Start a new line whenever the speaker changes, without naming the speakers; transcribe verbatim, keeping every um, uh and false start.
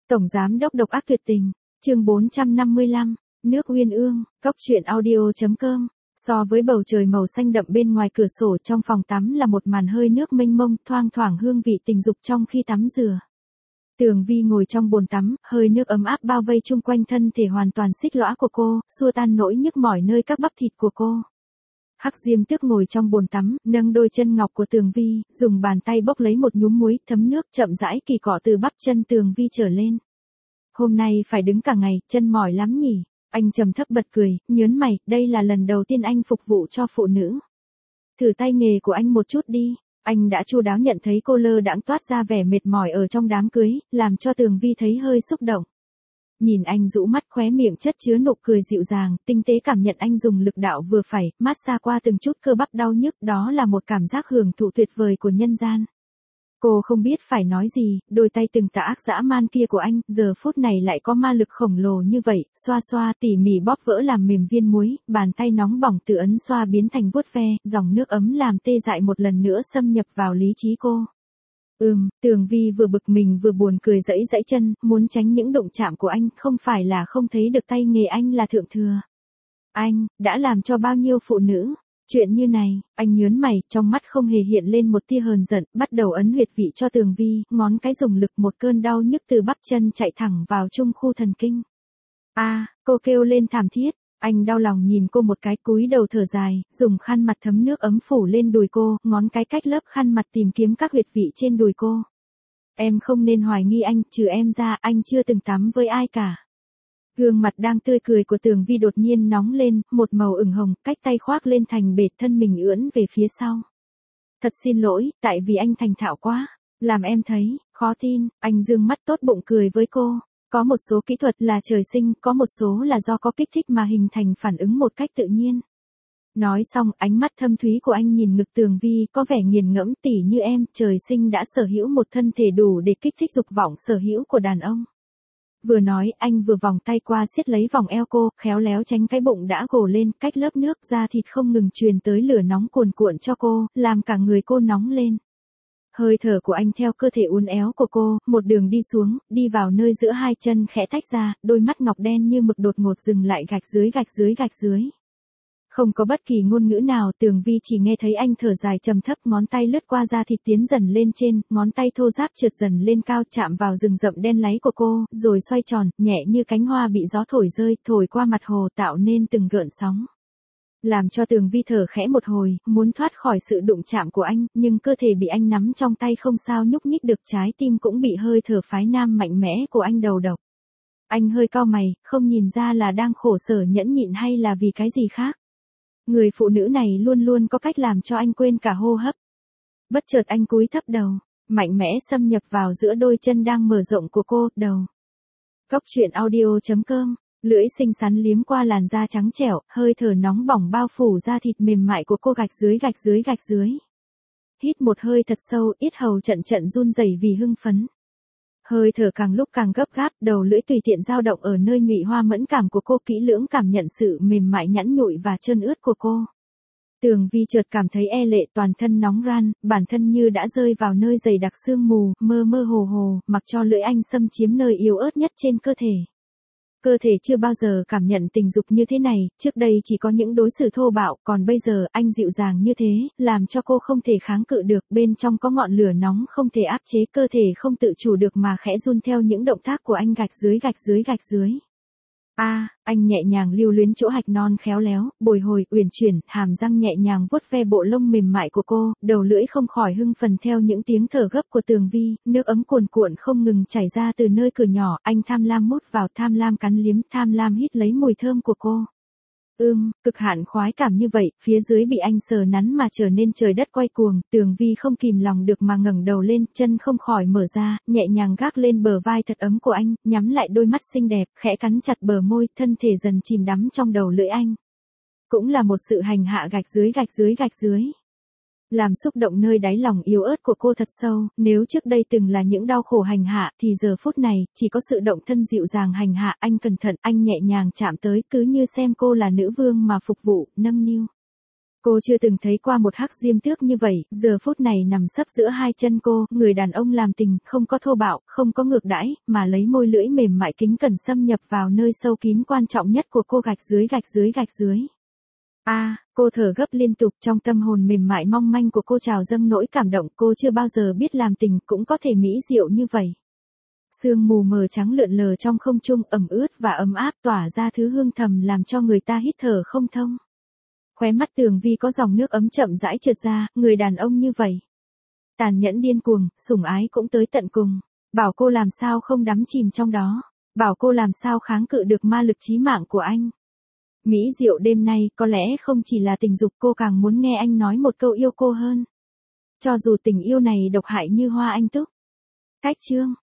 Tổng giám đốc độc ác tuyệt tình, chương bốn trăm năm mươi lăm, nước uyên ương, cốc truyện audio.com. So với bầu trời màu xanh đậm bên ngoài cửa sổ, trong phòng tắm là một màn hơi nước mênh mông, thoang thoảng hương vị tình dục trong khi tắm rửa. Tường Vi ngồi trong bồn tắm, hơi nước ấm áp bao vây chung quanh thân thể hoàn toàn xích lõa của cô, xua tan nỗi nhức mỏi nơi các bắp thịt của cô. Hắc Diêm Tước ngồi trong bồn tắm, nâng đôi chân ngọc của Tường Vi, dùng bàn tay bốc lấy một nhúm muối, thấm nước, chậm rãi kỳ cọ từ bắp chân Tường Vi trở lên. Hôm nay phải đứng cả ngày, chân mỏi lắm nhỉ? Anh trầm thấp bật cười, nhớn mày, đây là lần đầu tiên anh phục vụ cho phụ nữ. Thử tay nghề của anh một chút đi. Anh đã chu đáo nhận thấy cô lơ đãng toát ra vẻ mệt mỏi ở trong đám cưới, làm cho Tường Vi thấy hơi xúc động. Nhìn anh rũ mắt, khóe miệng chất chứa nụ cười dịu dàng, tinh tế cảm nhận anh dùng lực đạo vừa phải, massage qua từng chút cơ bắp đau nhức, đó là một cảm giác hưởng thụ tuyệt vời của nhân gian. Cô không biết phải nói gì, đôi tay từng tà ác dã man kia của anh, giờ phút này lại có ma lực khổng lồ như vậy, xoa xoa tỉ mỉ bóp vỡ làm mềm viên muối, bàn tay nóng bỏng từ ấn xoa biến thành vuốt ve, dòng nước ấm làm tê dại một lần nữa xâm nhập vào lý trí cô. Ừm, Tường Vi vừa bực mình vừa buồn cười giãy giãy chân, muốn tránh những động chạm của anh, không phải là không thấy được tay nghề anh là thượng thừa. Anh, đã làm cho bao nhiêu phụ nữ. Chuyện như này, anh nhớn mày, trong mắt không hề hiện lên một tia hờn giận, bắt đầu ấn huyệt vị cho Tường Vi, ngón cái dùng lực, một cơn đau nhức từ bắp chân chạy thẳng vào trung khu thần kinh. A, à, cô kêu lên thảm thiết, anh đau lòng nhìn cô một cái, cúi đầu thở dài, dùng khăn mặt thấm nước ấm phủ lên đùi cô, ngón cái cách lớp khăn mặt tìm kiếm các huyệt vị trên đùi cô. Em không nên hoài nghi anh, trừ em ra, anh chưa từng tắm với ai cả. Gương mặt đang tươi cười của Tường Vi đột nhiên nóng lên, một màu ửng hồng, cách tay khoác lên thành bệt, thân mình ưỡn về phía sau. Thật xin lỗi, tại vì anh thành thạo quá, làm em thấy, khó tin. Anh dương mắt tốt bụng cười với cô. Có một số kỹ thuật là trời sinh, có một số là do có kích thích mà hình thành phản ứng một cách tự nhiên. Nói xong, ánh mắt thâm thúy của anh nhìn ngực Tường Vi, có vẻ nghiền ngẫm, tỉ như em, trời sinh đã sở hữu một thân thể đủ để kích thích dục vọng sở hữu của đàn ông. Vừa nói, anh vừa vòng tay qua siết lấy vòng eo cô, khéo léo tránh cái bụng đã gồ lên, cách lớp nước da thịt không ngừng truyền tới lửa nóng cuồn cuộn cho cô, làm cả người cô nóng lên. Hơi thở của anh theo cơ thể uốn éo của cô, một đường đi xuống, đi vào nơi giữa hai chân khẽ tách ra, đôi mắt ngọc đen như mực đột ngột dừng lại gạch dưới gạch dưới gạch dưới. Không có bất kỳ ngôn ngữ nào, Tường Vi chỉ nghe thấy anh thở dài trầm thấp, ngón tay lướt qua da thịt tiến dần lên trên, ngón tay thô ráp trượt dần lên cao, chạm vào rừng rậm đen láy của cô, rồi xoay tròn, nhẹ như cánh hoa bị gió thổi rơi, thổi qua mặt hồ tạo nên từng gợn sóng. Làm cho Tường Vi thở khẽ một hồi, muốn thoát khỏi sự đụng chạm của anh, nhưng cơ thể bị anh nắm trong tay không sao nhúc nhích được, trái tim cũng bị hơi thở phái nam mạnh mẽ của anh đầu độc. Anh hơi cau mày, không nhìn ra là đang khổ sở nhẫn nhịn hay là vì cái gì khác. Người phụ nữ này luôn luôn có cách làm cho anh quên cả hô hấp. Bất chợt anh cúi thấp đầu, mạnh mẽ xâm nhập vào giữa đôi chân đang mở rộng của cô, đầu. Cốc truyện audio.com, lưỡi xinh xắn liếm qua làn da trắng trẻo, hơi thở nóng bỏng bao phủ da thịt mềm mại của cô gạch dưới gạch dưới gạch dưới. Hít một hơi thật sâu, yết hầu trận trận run rẩy vì hưng phấn. Hơi thở càng lúc càng gấp gáp, đầu lưỡi tùy tiện dao động ở nơi nhụy hoa mẫn cảm của cô, kỹ lưỡng cảm nhận sự mềm mại nhẵn nhụi và trơn ướt của cô. Tường Vi chợt cảm thấy e lệ, toàn thân nóng ran, bản thân như đã rơi vào nơi dày đặc sương mù, mơ mơ hồ hồ, mặc cho lưỡi anh xâm chiếm nơi yếu ớt nhất trên cơ thể. Cơ thể chưa bao giờ cảm nhận tình dục như thế này, trước đây chỉ có những đối xử thô bạo, còn bây giờ anh dịu dàng như thế, làm cho cô không thể kháng cự được, bên trong có ngọn lửa nóng không thể áp chế, cơ thể không tự chủ được mà khẽ run theo những động tác của anh gạch dưới gạch dưới gạch dưới. A, à, anh nhẹ nhàng lưu luyến chỗ hạch non khéo léo, bồi hồi, uyển chuyển, hàm răng nhẹ nhàng vuốt ve bộ lông mềm mại của cô, đầu lưỡi không khỏi hưng phấn theo những tiếng thở gấp của Tường Vi, nước ấm cuồn cuộn không ngừng chảy ra từ nơi cửa nhỏ, anh tham lam mút vào, tham lam cắn liếm, tham lam hít lấy mùi thơm của cô. Ưm, cực hạn khoái cảm như vậy, phía dưới bị anh sờ nắn mà trở nên trời đất quay cuồng, Tường Vi không kìm lòng được mà ngẩng đầu lên, chân không khỏi mở ra, nhẹ nhàng gác lên bờ vai thật ấm của anh, nhắm lại đôi mắt xinh đẹp, khẽ cắn chặt bờ môi, thân thể dần chìm đắm trong đầu lưỡi anh. Cũng là một sự hành hạ gạch dưới gạch dưới gạch dưới. Làm xúc động nơi đáy lòng yếu ớt của cô thật sâu, nếu trước đây từng là những đau khổ hành hạ thì giờ phút này, chỉ có sự động thân dịu dàng hành hạ, anh cẩn thận, anh nhẹ nhàng chạm tới, cứ như xem cô là nữ vương mà phục vụ, nâng niu. Cô chưa từng thấy qua một hắc diêm tước như vậy, giờ phút này nằm sấp giữa hai chân cô, người đàn ông làm tình, không có thô bạo, không có ngược đãi, mà lấy môi lưỡi mềm mại kính cẩn xâm nhập vào nơi sâu kín quan trọng nhất của cô, gạch dưới gạch dưới gạch dưới. A, à, cô thở gấp liên tục, trong tâm hồn mềm mại mong manh của cô trào dâng nỗi cảm động, cô chưa bao giờ biết làm tình cũng có thể mỹ diệu như vậy. Sương mù mờ trắng lượn lờ trong không trung, ẩm ướt và ấm áp, tỏa ra thứ hương thầm làm cho người ta hít thở không thông. Khóe mắt Tường Vi có dòng nước ấm chậm rãi trượt ra, người đàn ông như vậy. Tàn nhẫn điên cuồng, sủng ái cũng tới tận cùng. Bảo cô làm sao không đắm chìm trong đó. Bảo cô làm sao kháng cự được ma lực chí mạng của anh. Mỹ diệu đêm nay có lẽ không chỉ là tình dục, cô càng muốn nghe anh nói một câu yêu cô hơn. Cho dù tình yêu này độc hại như hoa anh túc. Cách chương